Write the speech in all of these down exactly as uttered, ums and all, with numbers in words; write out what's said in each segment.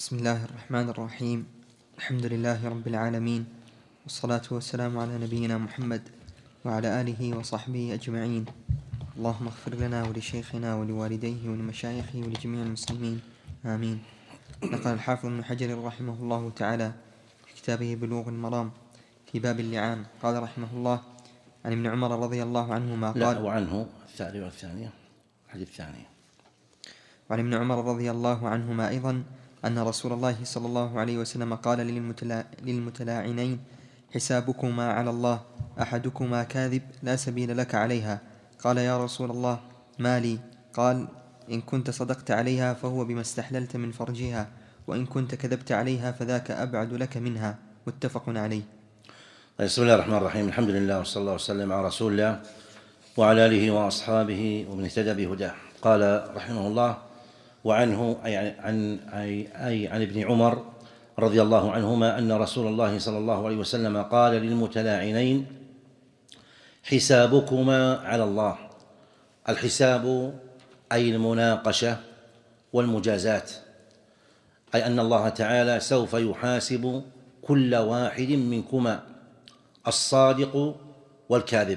بسم الله الرحمن الرحيم. الحمد لله رب العالمين، والصلاة والسلام على نبينا محمد وعلى آله وصحبه أجمعين. اللهم اغفر لنا ولشيخنا ولوالديه ولمشايخه ولجميع المسلمين، آمين. نقل الحافظ ابن حجر رحمه الله تعالى في كتابه بلوغ المرام في باب اللعان، قال رحمه الله: عن ابن عمر رضي الله عنهما قال: لا وعنه الثانية والثانية الحديث الثاني. وعن ابن عمر رضي الله عنهما أيضا أن رسول الله صلى الله عليه وسلم قال للمتلا... للمتلاعنين: حسابكما على الله، أحدكما كاذب لا سبيل لك عليها. قال: يا رسول الله، ما لي؟ قال: إن كنت صدقت عليها فهو بما استحللت من فرجها، وإن كنت كذبت عليها فذاك أبعد لك منها. متفق عليه. بسم الله الرحمن الرحيم. الحمد لله وصلى الله وسلم على رسول الله وعلى آله وأصحابه ومن اهتدى بهداه. قال رحمه الله: وعنه أي عن, أي أي عن ابن عمر رضي الله عنهما أن رسول الله صلى الله عليه وسلم قال للمتلاعنين: حسابكما على الله. الحساب أي المناقشة والمجازات، أي أن الله تعالى سوف يحاسب كل واحد منكما، الصادق والكاذب.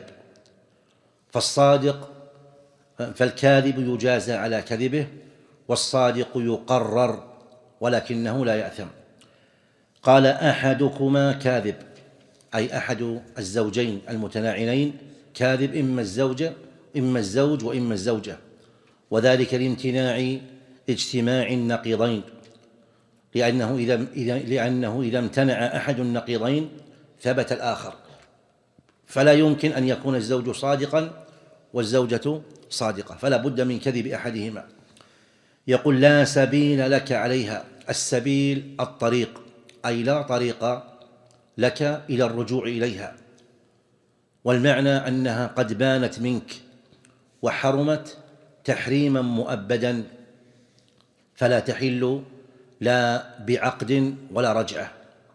فالصادق فالكاذب يجازى على كذبه، والصادق يقرر ولكنه لا يأثم. قال: أحدكما كاذب، أي أحد الزوجين المتلاعنين كاذب، إما الزوجة إما الزوج وإما الزوجة، وذلك لامتناع اجتماع النقيضين، لأنه إذا لأنه إذا امتنع أحد النقيضين ثبت الآخر، فلا يمكن أن يكون الزوج صادقا والزوجة صادقة، فلا بد من كذب أحدهما. يقول: لا سبيل لك عليها. السبيل الطريق، أي لا طريق لك إلى الرجوع إليها، والمعنى أنها قد بانت منك وحرمت تحريما مؤبدا، فلا تحل لا بعقد ولا رجعة.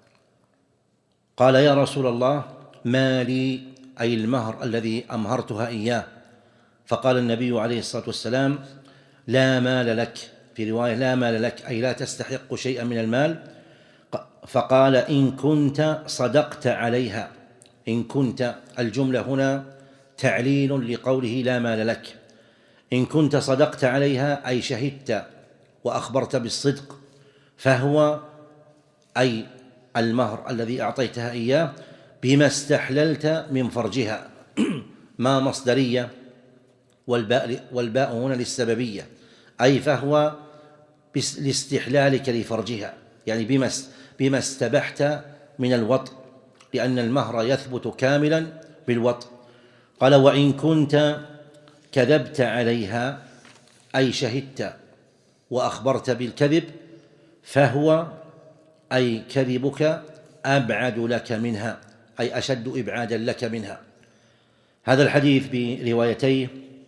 قال: يا رسول الله، ما لي؟ أي المهر الذي أمهرتها إياه. فقال النبي عليه الصلاة والسلام: لا مال لك، في رواية لا مال لك، أي لا تستحق شيئا من المال. فقال: إن كنت صدقت عليها. إن كنت، الجملة هنا تعليل لقوله لا مال لك. إن كنت صدقت عليها أي شهدت وأخبرت بالصدق، فهو أي المهر الذي أعطيتها إياه بما استحللت من فرجها. ما مصدرية، والباء, والباء هنا للسببية، أي فهو لاستحلالك لفرجها، يعني بما, بما استبحت من الوطء، لأن المهر يثبت كاملا بالوطء. قال: وإن كنت كذبت عليها، أي شهدت وأخبرت بالكذب، فهو أي كذبك أبعد لك منها، أي أشد إبعادا لك منها. هذا الحديث بروايتيه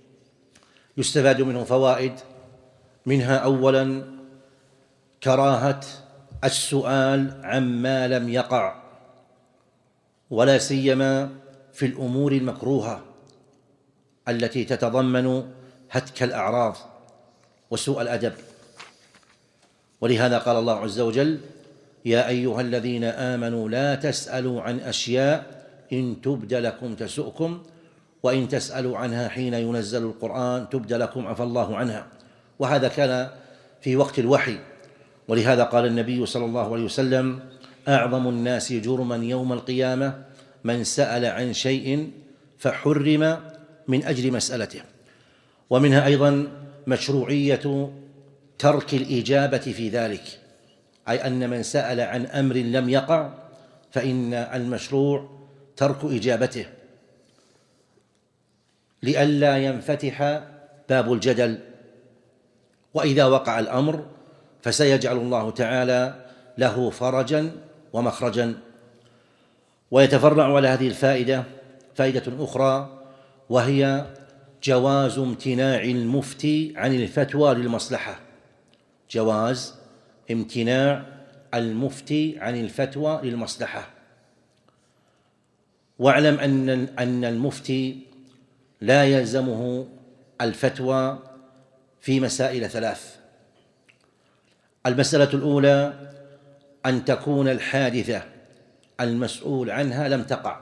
يستفاد منه فوائد، منها أولا كراهة السؤال عما لم يقع، ولا سيما في الأمور المكروهة التي تتضمن هتك الأعراض وسوء الأدب. ولهذا قال الله عز وجل: يا أيها الذين آمنوا لا تسألوا عن أشياء إن تبد لكم تسؤكم، وإن تسألوا عنها حين ينزل القرآن تبد لكم عفى الله عنها. وهذا كان في وقت الوحي، ولهذا قال النبي صلى الله عليه وسلم: أعظم الناس جرما يوم القيامة من سأل عن شيء فحرم من أجل مسألته. ومنها أيضا مشروعية ترك الإجابة في ذلك، أي أن من سأل عن أمر لم يقع فإن المشروع ترك إجابته، لئلا ينفتح باب الجدل، وإذا وقع الأمر فسيجعل الله تعالى له فرجا ومخرجا. ويتفرع على هذه الفائدة فائدة أخرى، وهي جواز امتناع المفتي عن الفتوى للمصلحة. جواز امتناع المفتي عن الفتوى للمصلحة. واعلم أن أن المفتي لا يلزمه الفتوى في مسائل ثلاث: المسألة الأولى أن تكون الحادثة المسؤول عنها لم تقع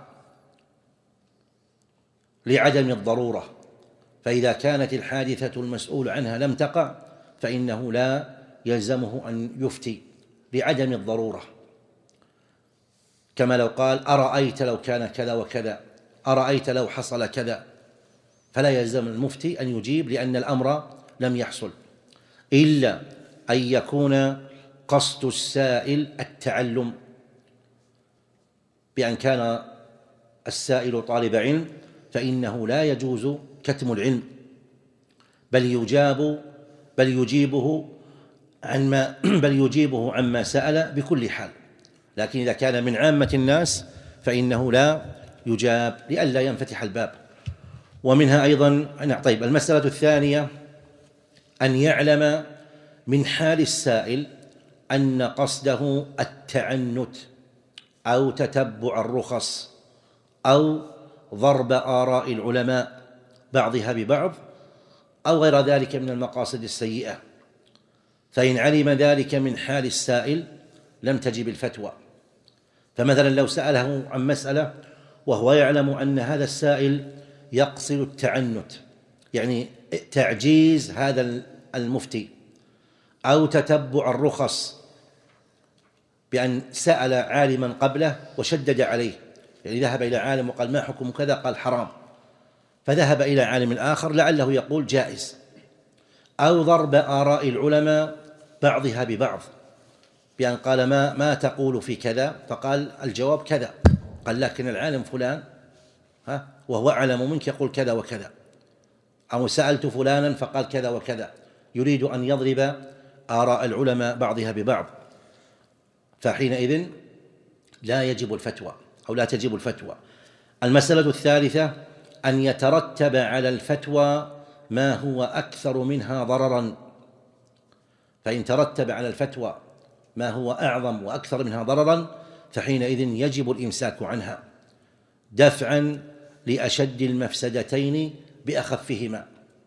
لعدم الضرورة، فإذا كانت الحادثة المسؤول عنها لم تقع فإنه لا يلزمه أن يفتي لعدم الضرورة، كما لو قال أرأيت لو كان كذا وكذا، أرأيت لو حصل كذا، فلا يلزم المفتي أن يجيب لأن الأمر لم يحصل، إلا أن يكون قصد السائل التعلم، بأن كان السائل طالب علم فإنه لا يجوز كتم العلم، بل يجاب بل يجيبه عما بل يجيبه عما سأل بكل حال. لكن إذا كان من عامة الناس فإنه لا يجاب لئلا ينفتح الباب. ومنها أيضا طيب المسألة الثانية أن يعلم من حال السائل أن قصده التعنت أو تتبع الرخص أو ضرب آراء العلماء بعضها ببعض أو غير ذلك من المقاصد السيئة، فإن علم ذلك من حال السائل لم تجب الفتوى. فمثلا لو سأله عن مسألة وهو يعلم أن هذا السائل يقصد التعنت، يعني تعجيز هذا المفتي، أو تتبع الرخص بأن سأل عالما قبله وشدد عليه، يعني ذهب إلى عالم وقال ما حكم كذا، قال حرام، فذهب إلى عالم آخر لعله يقول جائز، أو ضرب آراء العلماء بعضها ببعض بأن قال ما ما تقول في كذا، فقال الجواب كذا، قال لكن العالم فلان ها وهو أعلم منك يقول كذا وكذا، أو سألت فلانا فقال كذا وكذا، يريد أن يضرب آراء العلماء بعضها ببعض، فحينئذ لا يجب الفتوى أو لا تجب الفتوى. المسألة الثالثة أن يترتب على الفتوى ما هو أكثر منها ضررا، فإن ترتب على الفتوى ما هو أعظم وأكثر منها ضررا فحينئذ يجب الإمساك عنها دفعا لأشد المفسدتين بأخفهما.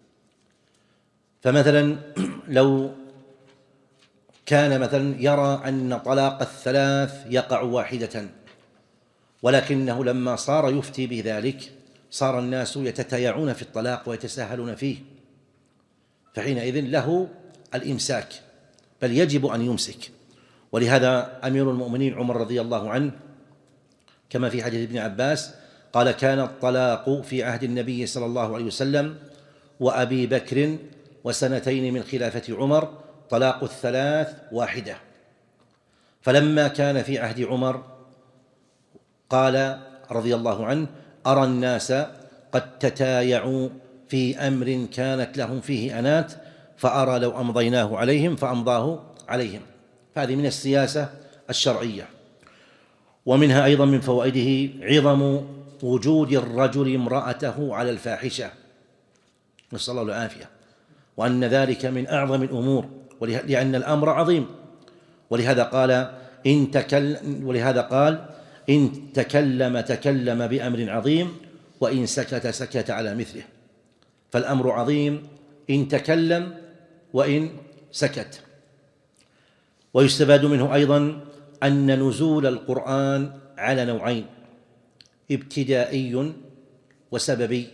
فمثلا لو كان مثلا يرى أن طلاق الثلاث يقع واحدة، ولكنه لما صار يفتي بذلك صار الناس يتتيعون في الطلاق ويتساهلون فيه، فحينئذ له الإمساك، بل يجب أن يمسك. ولهذا أمير المؤمنين عمر رضي الله عنه كما في حديث ابن عباس قال كان الطلاق في عهد النبي صلى الله عليه وسلم وأبي بكر وسنتين من خلافة عمر طلاق الثلاث واحدة، فلما كان في عهد عمر قال رضي الله عنه أرى الناس قد تتايعوا في أمر كانت لهم فيه أنات، فأرى لو أمضيناه عليهم فأمضاه عليهم. هذه من السياسة الشرعية. ومنها أيضا من فوائده عظم وجود الرجل امرأته على الفاحشة، نسأل الله العافية، وأن ذلك من أعظم الأمور، لأن الأمر عظيم. ولهذا قال إن تكلم ولهذا قال إن تكلم تكلم بأمر عظيم وإن سكت سكت على مثله، فالأمر عظيم إن تكلم وإن سكت. ويستفاد منه أيضا أن نزول القرآن على نوعين: ابتدائي وسببي.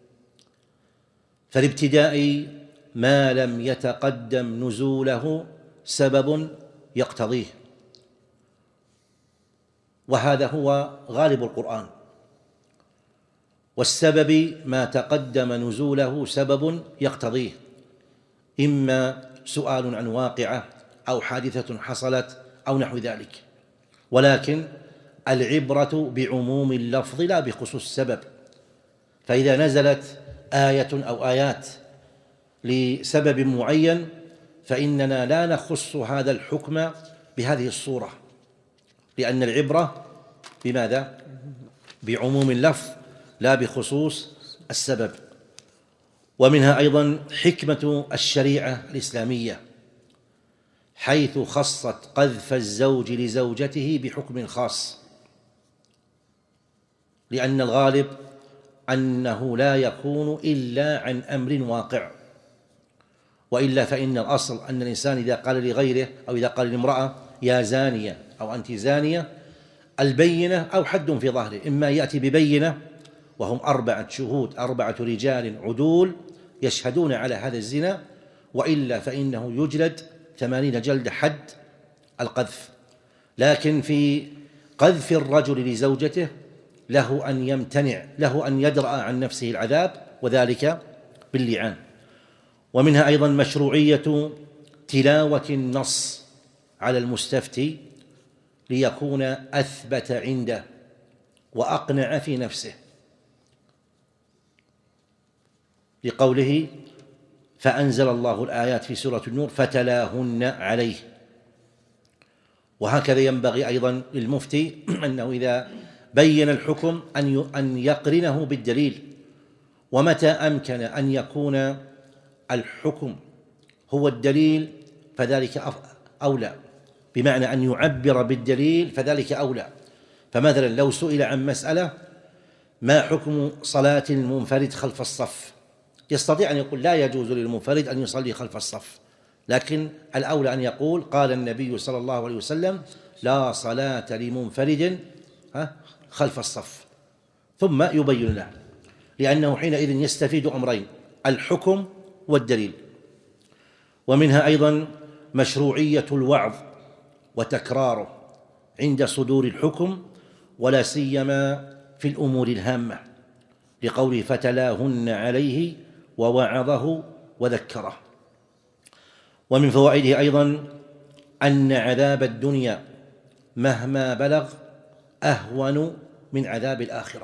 فالابتدائي ما لم يتقدم نزوله سبب يقتضيه، وهذا هو غالب القرآن. والسبب ما تقدم نزوله سبب يقتضيه، إما سؤال عن واقعة أو حادثة حصلت أو نحو ذلك، ولكن العبرة بعموم اللفظ لا بخصوص السبب. فإذا نزلت آية أو آيات لسبب معين فإننا لا نخص هذا الحكم بهذه الصورة، لأن العبرة بماذا؟ بعموم اللفظ لا بخصوص السبب. ومنها أيضا حكمة الشريعة الإسلامية حيث خصت قذف الزوج لزوجته بحكم خاص، لأن الغالب أنه لا يكون إلا عن أمر واقع، وإلا فإن الأصل أن الإنسان إذا قال لغيره أو إذا قال لامرأة يا زانية أو أنت زانية البينة أو حد في ظهره، إما يأتي ببينة وهم أربعة شهود، أربعة رجال عدول يشهدون على هذا الزنا، وإلا فإنه يجلد ثمانين جلدة حد القذف. لكن في قذف الرجل لزوجته له أن يمتنع، له أن يدرأ عن نفسه العذاب، وذلك باللعان. ومنها أيضا مشروعية تلاوة النص على المستفتي ليكون أثبت عنده وأقنع في نفسه، لقوله فأنزل الله الآيات في سورة النور فتلاهن عليه. وهكذا ينبغي أيضا للمفتي أنه إذا بين الحكم أن يقرنه بالدليل، ومتى أمكن أن يكون الحكم هو الدليل فذلك أولى، بمعنى أن يعبر بالدليل فذلك أولى. فمثلا لو سئل عن مسألة ما حكم صلاة المنفرد خلف الصف، يستطيع أن يقول لا يجوز للمنفرد أن يصلي خلف الصف، لكن الأولى أن يقول قال النبي صلى الله عليه وسلم لا صلاة لمنفرد خلف الصف، ثم يبين له، لأنه حينئذ يستفيد أمرين: الحكم والدليل. ومنها أيضا مشروعية الوعظ وتكراره عند صدور الحكم، ولا سيما في الأمور الهامة، لقوله فتلاهن عليه ووعظه وذكره. ومن فوائده أيضا أن عذاب الدنيا مهما بلغ أهون من عذاب الآخرة،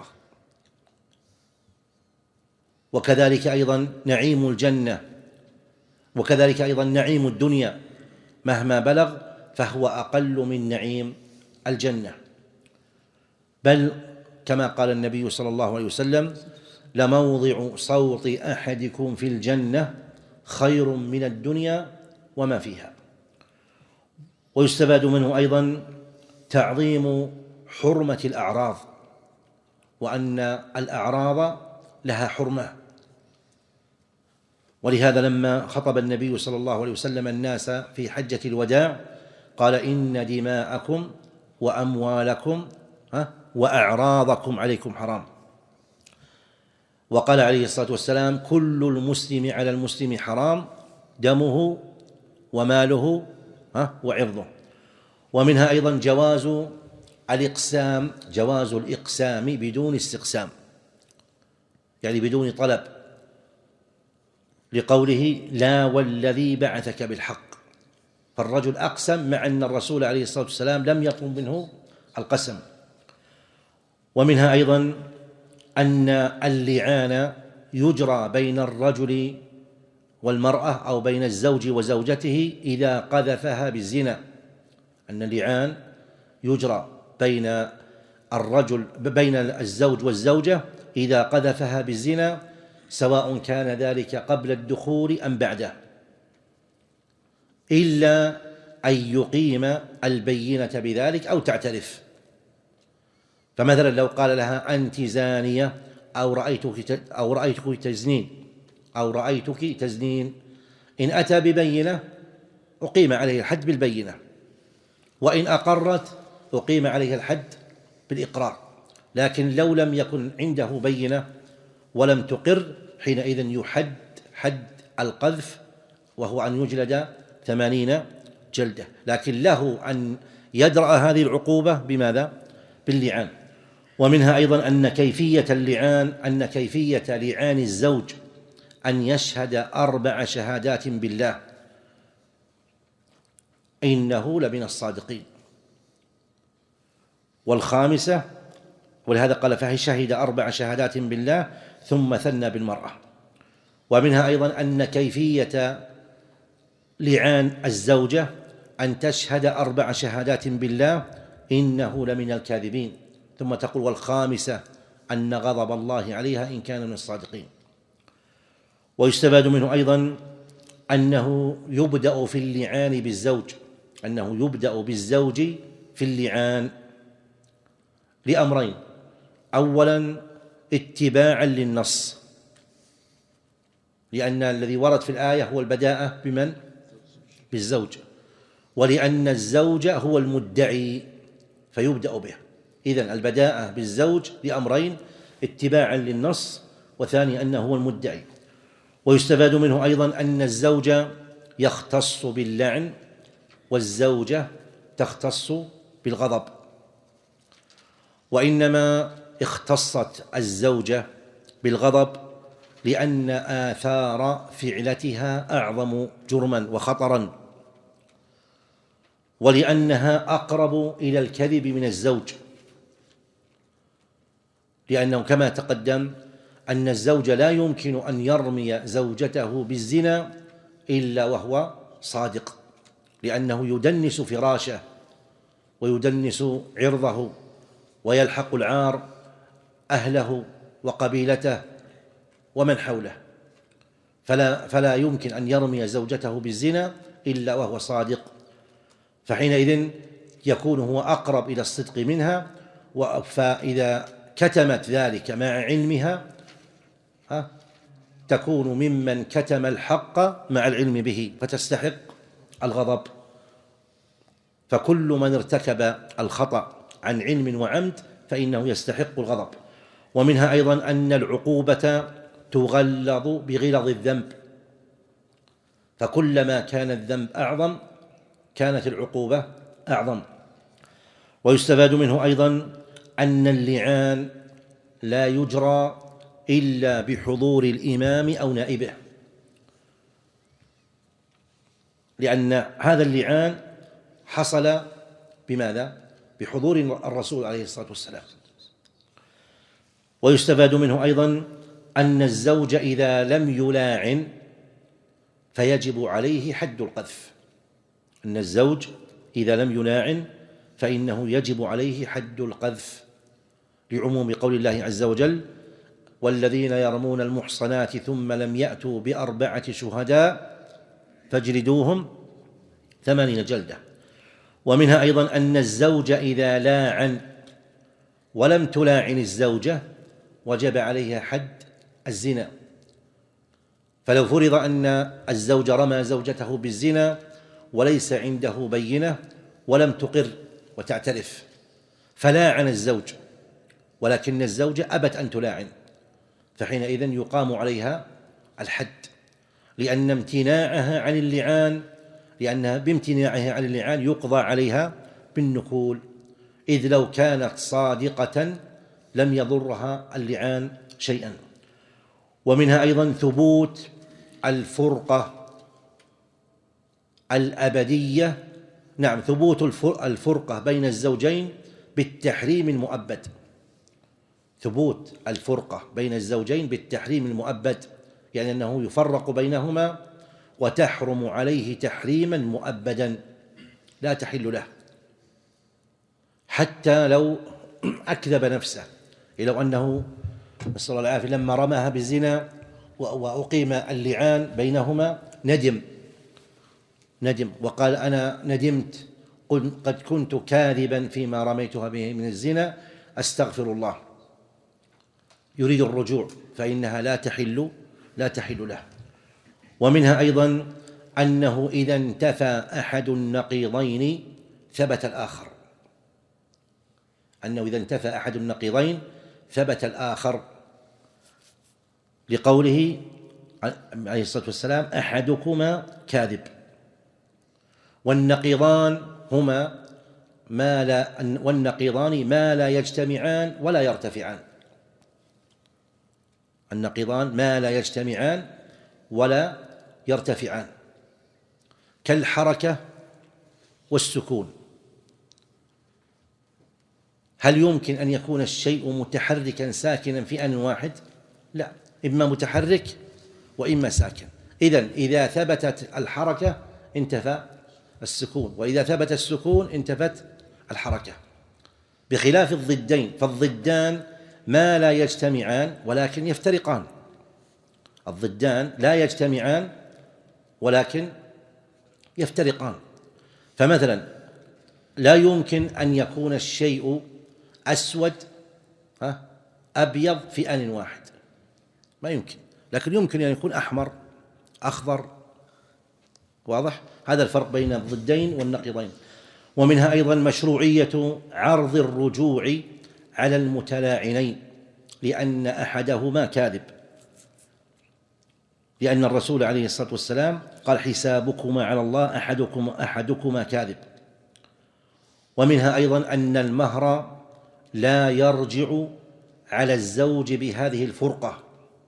وكذلك أيضا نعيم الجنة، وكذلك أيضا نعيم الدنيا مهما بلغ فهو أقل من نعيم الجنة. بل كما قال النبي صلى الله عليه وسلم لموضع صوت أحدكم في الجنة خير من الدنيا وما فيها. ويستفاد منه أيضا تعظيم حرمة الأعراض، وأن الأعراض لها حرمة. ولهذا لما خطب النبي صلى الله عليه وسلم الناس في حجة الوداع قال إن دماءكم وأموالكم وأعراضكم عليكم حرام. وقال عليه الصلاة والسلام كل المسلم على المسلم حرام دمه وماله وعرضه. ومنها أيضا جواز الإقسام، جواز الإقسام بدون استقسام، يعني بدون طلب، لقوله لا والذي بعثك بالحق، فالرجل أقسم مع أن الرسول عليه الصلاة والسلام لم يطلب منه القسم. ومنها أيضا أن اللعان يجرى بين الرجل والمرأة أو بين الزوج وزوجته إذا قذفها بالزنا، أن اللعان يجرى بين الرجل بين الزوج والزوجة إذا قذفها بالزنا، سواء كان ذلك قبل الدخول أم بعده، إلا أن يقيم البينة بذلك أو تعترف. فمثلا لو قال لها أنت زانية أو رأيتك أو رأيتك تزنين أو رأيتك تزنين، إن أتى ببينة أقيم عليه الحد بالبينة، وإن أقرت أقيم عليه الحد بالإقرار. لكن لو لم يكن عنده بينة ولم تقر حينئذ يحد حد القذف، وهو أن يجلد ثمانين جلدة. لكن له أن يدرأ هذه العقوبة بماذا؟ باللعان. ومنها أيضا أن كيفية اللعان أن كيفية لعان الزوج أن يشهد أربع شهادات بالله إنه لمن الصادقين، والخامسة ولهذا قال فهي شهد أربع شهادات بالله ثم ثنى بالمرأة. ومنها أيضا أن كيفية لعان الزوجة أن تشهد أربع شهادات بالله إنه لمن الكاذبين، ثم تقول والخامسة أن غضب الله عليها إن كان من الصادقين. ويستفاد منه أيضا أنه يبدأ في اللعان بالزوج، أنه يبدأ بالزوج في اللعان لأمرين: أولا اتباعا للنص، لأن الذي ورد في الآية هو البداءة بمن؟ بالزوج، ولأن الزوج هو المدعي فيبدأ به. إذن البداءة بالزوج لأمرين: اتباعا للنص، وثاني أنه هو المدعي. ويستفاد منه أيضا أن الزوج يختص باللعن والزوجة تختص بالغضب، وإنما اختصت الزوجة بالغضب لأن آثار فعلتها أعظم جرما وخطرا، ولأنها أقرب إلى الكذب من الزوج، لأنه كما تقدم أن الزوج لا يمكن أن يرمي زوجته بالزنا إلا وهو صادق، لأنه يدنس فراشه ويدنس عرضه ويلحق العار أهله وقبيلته ومن حوله، فلا, فلا يمكن أن يرمي زوجته بالزنا إلا وهو صادق، فحينئذ يكون هو أقرب إلى الصدق منها. فإذا كتمت ذلك مع علمها تكون ممن كتم الحق مع العلم به فتستحق الغضب. فكل من ارتكب الخطأ عن علم وعمد فإنه يستحق الغضب. ومنها أيضا أن العقوبة تغلظ بغلظ الذنب، فكلما كان الذنب أعظم كانت العقوبة أعظم. ويستفاد منه أيضا أن اللعان لا يجرى إلا بحضور الإمام أو نائبه، لأن هذا اللعان حصل بماذا؟ بحضور الرسول عليه الصلاة والسلام. ويستفاد منه أيضا أن الزوج إذا لم يلاعن فيجب عليه حد القذف، أن الزوج إذا لم يلاعن فإنه يجب عليه حد القذف، لعموم قول الله عز وجل: والذين يرمون المحصنات ثم لم يأتوا بأربعة شهداء فاجلدوهم ثمانين جلدة. ومنها أيضا أن الزوج إذا لاعن ولم تلاعن الزوجة وجب عليها حد الزنا، فلو فرض أن الزوج رمى زوجته بالزنا وليس عنده بينة ولم تقر وتعترف، فلاعن الزوج ولكن الزوجة أبت أن تلاعن، فحينئذ يقام عليها الحد، لأن امتناعها عن اللعان لأنها بامتناعها عن اللعان يقضى عليها بالنكول، إذ لو كانت صادقة لم يضرها اللعان شيئا. ومنها أيضا ثبوت الفرقة الأبدية، نعم ثبوت الفرقة بين الزوجين بالتحريم المؤبد، ثبوت الفرقة بين الزوجين بالتحريم المؤبد، يعني أنه يفرق بينهما وتحرم عليه تحريما مؤبدا لا تحل له، حتى لو أكذب نفسه، لو أنه نسأل الله العافية لما رماها بالزنا وأقيم اللعان بينهما ندم ندم وقال: أنا ندمت، قد كنت كاذبا فيما رميتها به من الزنا، أستغفر الله، يريد الرجوع فإنها لا تحل لا تحل له. ومنها أيضا أنه إذا انتفى أحد النقيضين ثبت الآخر، أنه إذا انتفى أحد النقيضين ثبت الآخر، لقوله عليه الصلاة والسلام: أحدكما كاذب. والنقيضان هما ما لا والنقيضان ما لا يجتمعان ولا يرتفعان، النقيضان ما لا يجتمعان ولا يرتفعان، كالحركة والسكون. هل يمكن أن يكون الشيء متحركا ساكنا في آن واحد؟ لا، إما متحرك وإما ساكن. إذن إذا ثبتت الحركة انتفى السكون، وإذا ثبت السكون انتفت الحركة، بخلاف الضدين، فالضدان ما لا يجتمعان ولكن يفترقان، الضدان لا يجتمعان ولكن يفترقان. فمثلا لا يمكن أن يكون الشيء أسود أبيض في آن واحد، ما يمكن، لكن يمكن أن يكون أحمر أخضر. واضح؟ هذا الفرق بين الضدين والنقيضين. ومنها أيضا مشروعية عرض الرجوع على المتلاعنين لأن أحدهما كاذب، لأن الرسول عليه الصلاة والسلام قال: حسابكما على الله أحدكما أحدكما كاذب. ومنها أيضا أن المهر لا يرجع على الزوج بهذه الفرقة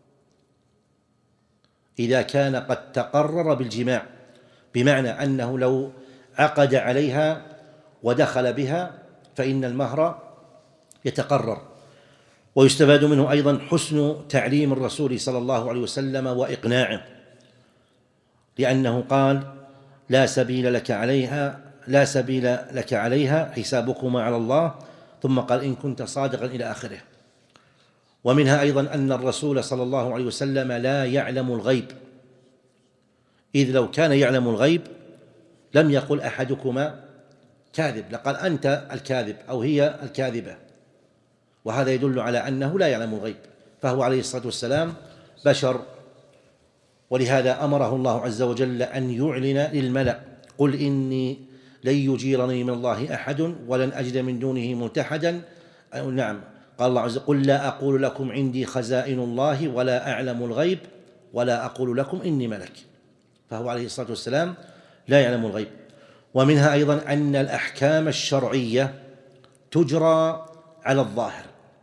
إذا كان قد تقرر بالجماع، بمعنى أنه لو عقد عليها ودخل بها فإن المهر يتقرر. ويستفاد منه أيضا حسن تعليم الرسول صلى الله عليه وسلم وإقناعه، لأنه قال: لا سبيل لك عليها لا سبيل لك عليها حسابكما على الله، ثم قال: إن كنت صادقا إلى آخره. ومنها أيضا أن الرسول صلى الله عليه وسلم لا يعلم الغيب، إذ لو كان يعلم الغيب لم يقل أحدكما كاذب، لقال أنت الكاذب أو هي الكاذبة، وهذا يدل على أنه لا يعلم الغيب، فهو عليه الصلاة والسلام بشر. ولهذا أمره الله عز وجل أن يعلن للملأ: قل إني لن يجيرني من الله أحد ولن أجد من دونه ملتحدا. نعم، قال الله عز وجل: قل لا أقول لكم عندي خزائن الله ولا أعلم الغيب ولا أقول لكم إني ملك. فهو عليه الصلاة والسلام لا يعلم الغيب. ومنها أيضا أن الأحكام الشرعية تجرى على الظاهر،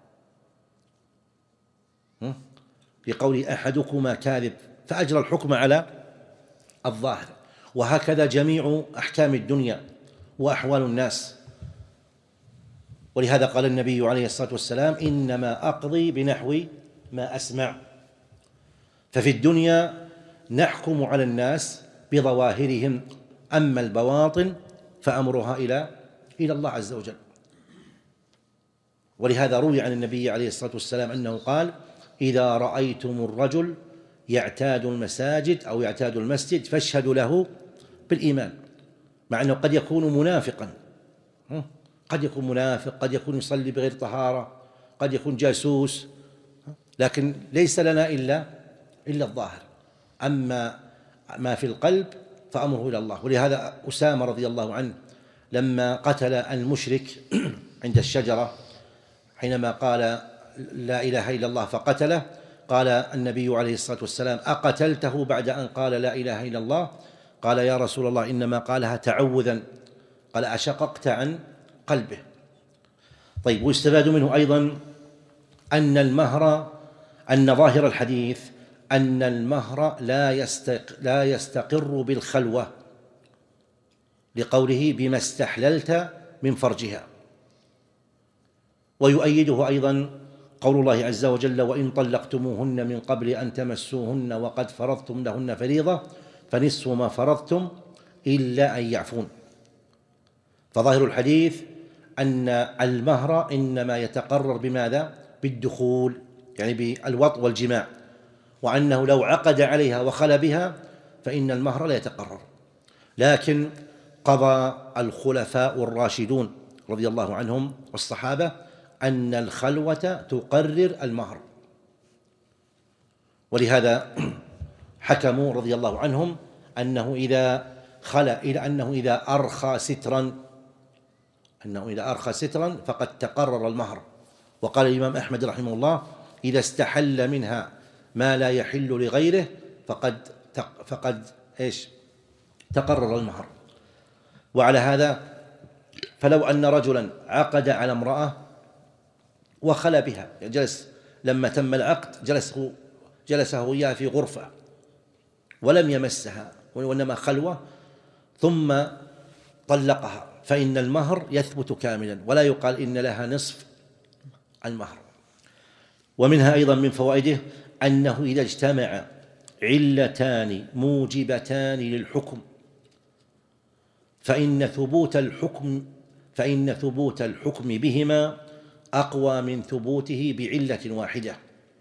بقول أحدكما كاذب فأجرى الحكم على الظاهر. وهكذا جميع أحكام الدنيا وأحوال الناس. ولهذا قال النبي عليه الصلاة والسلام: إنما أقضي بنحو ما أسمع. ففي الدنيا نحكم على الناس بظواهرهم، أما البواطن فأمرها إلى إلى الله عز وجل. ولهذا روي عن النبي عليه الصلاة والسلام أنه قال: إذا رأيتم الرجل يعتاد المساجد أو يعتاد المسجد فاشهدوا له بالإيمان، مع أنه قد يكون منافقا، قد يكون منافق، قد يكون يصلي بغير طهارة، قد يكون جاسوس، لكن ليس لنا إلا إلا الظاهر، أما ما في القلب فأمره إلى الله. ولهذا أسامة رضي الله عنه لما قتل المشرك عند الشجرة حينما قال لا إله إلا الله فقتله، قال النبي عليه الصلاة والسلام: أقتلته بعد أن قال لا إله إلا الله؟ قال: يا رسول الله إنما قالها تعوذا. قال: أشققت عن قلبه. طيب، ويستفاد منه أيضا أن المهر أن ظاهر الحديث أن المهر لا يستق لا يستقر بالخلوة، لقوله: بما استحللت من فرجها. ويؤيده أيضا قول الله عز وجل: وإن طلقتموهن من قبل أن تمسوهن وقد فرضتم لهن فريضة فنصف ما فرضتم إلا أن يعفون. فظاهر الحديث أن المهر إنما يتقرر بماذا؟ بالدخول، يعني بالوطء والجماع، وأنه لو عقد عليها وخلى بها فإن المهر لا يتقرر. لكن قضى الخلفاء الراشدون رضي الله عنهم والصحابة أن الخلوة تقرر المهر، ولهذا حكموا رضي الله عنهم أنه إذا خلى إلى أنه إذا أرخى سترا أنه إذا أرخى سترا فقد تقرر المهر. وقال الإمام أحمد رحمه الله: إذا استحل منها ما لا يحل لغيره فقد فقد إيش تقرر المهر. وعلى هذا فلو أن رجلا عقد على امرأة وخلى بها، يعني جلس لما تم العقد جلسه جلسه وياها في غرفة ولم يمسها وإنما خلوة، ثم طلقها، فإن المهر يثبت كاملا ولا يقال إن لها نصف المهر. ومنها أيضا من فوائده أنه إذا اجتمع علتان موجبتان للحكم فإن ثبوت الحكم فإن ثبوت الحكم بهما أقوى من ثبوته بعلة واحدة،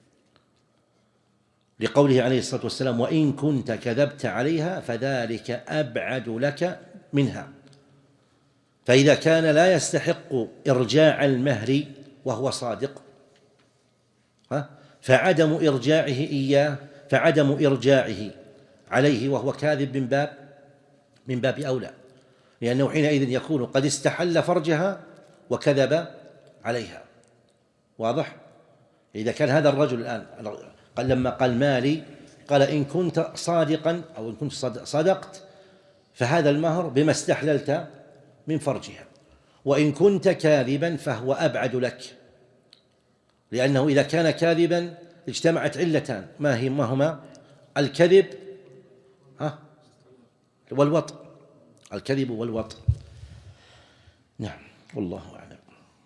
لقوله عليه الصلاة والسلام: وإن كنت كذبت عليها فذلك أبعد لك منها. فإذا كان لا يستحق إرجاع المهر وهو صادق فعدم إرجاعه إياه فعدم إرجاعه عليه وهو كاذب من باب من باب أولى، لأنه حينئذ يكون قد استحل فرجها وكذب عليها. واضح؟ إذا كان هذا الرجل الآن قال لما قال مالي قال إن كنت صادقا أو إن كنت صدقت فهذا المهر بما استحللت من فرجها، وإن كنت كاذبا فهو أبعد لك، لأنه إذا كان كاذبا اجتمعت علتان، ما هي ما هما؟ الكذب ها والوطء، الكذب والوطء. نعم، والله أعلم.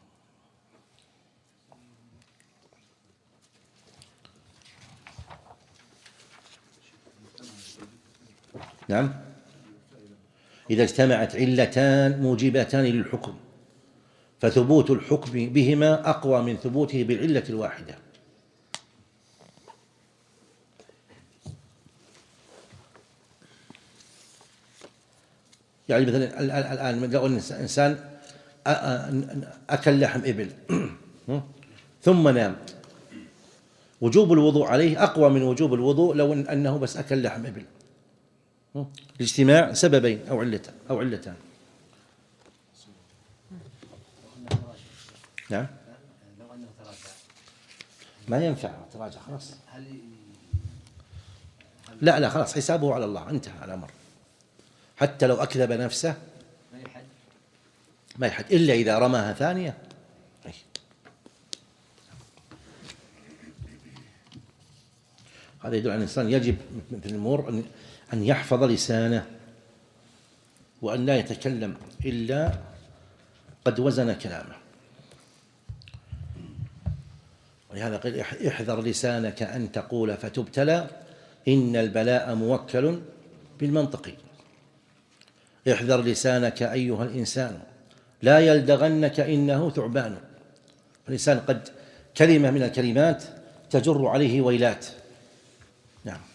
نعم، إذا اجتمعت علتان موجبتان للحكم فثبوت الحكم بهما أقوى من ثبوته بالعلة الواحدة. يعني مثلا الآن لو أن إنسان أكل لحم إبل ثم نام، وجوب الوضوء عليه أقوى من وجوب الوضوء لو أنه بس أكل لحم إبل، لاجتماع سببين أو علتان أو علتان. نعم، لو أنه تراجع ما ينفع تراجع خلاص. لا لا خلاص، حسابه على الله، انتهى الأمر. حتى لو أكذب نفسه ما يحد ما يحد إلا إذا رماها ثانية. هذا يدل على أن الإنسان يجب مثل الأمور أن يحفظ لسانه وأن لا يتكلم إلا قد وزن كلامه. ولهذا قال احذر لسانك أن تقول فتبتلى إن البلاء موكل بالمنطق. احذر لسانك أيها الإنسان لا يلدغنك إنه ثعبان. الإنسان قد كلمة من الكلمات تجر عليه ويلات. نعم.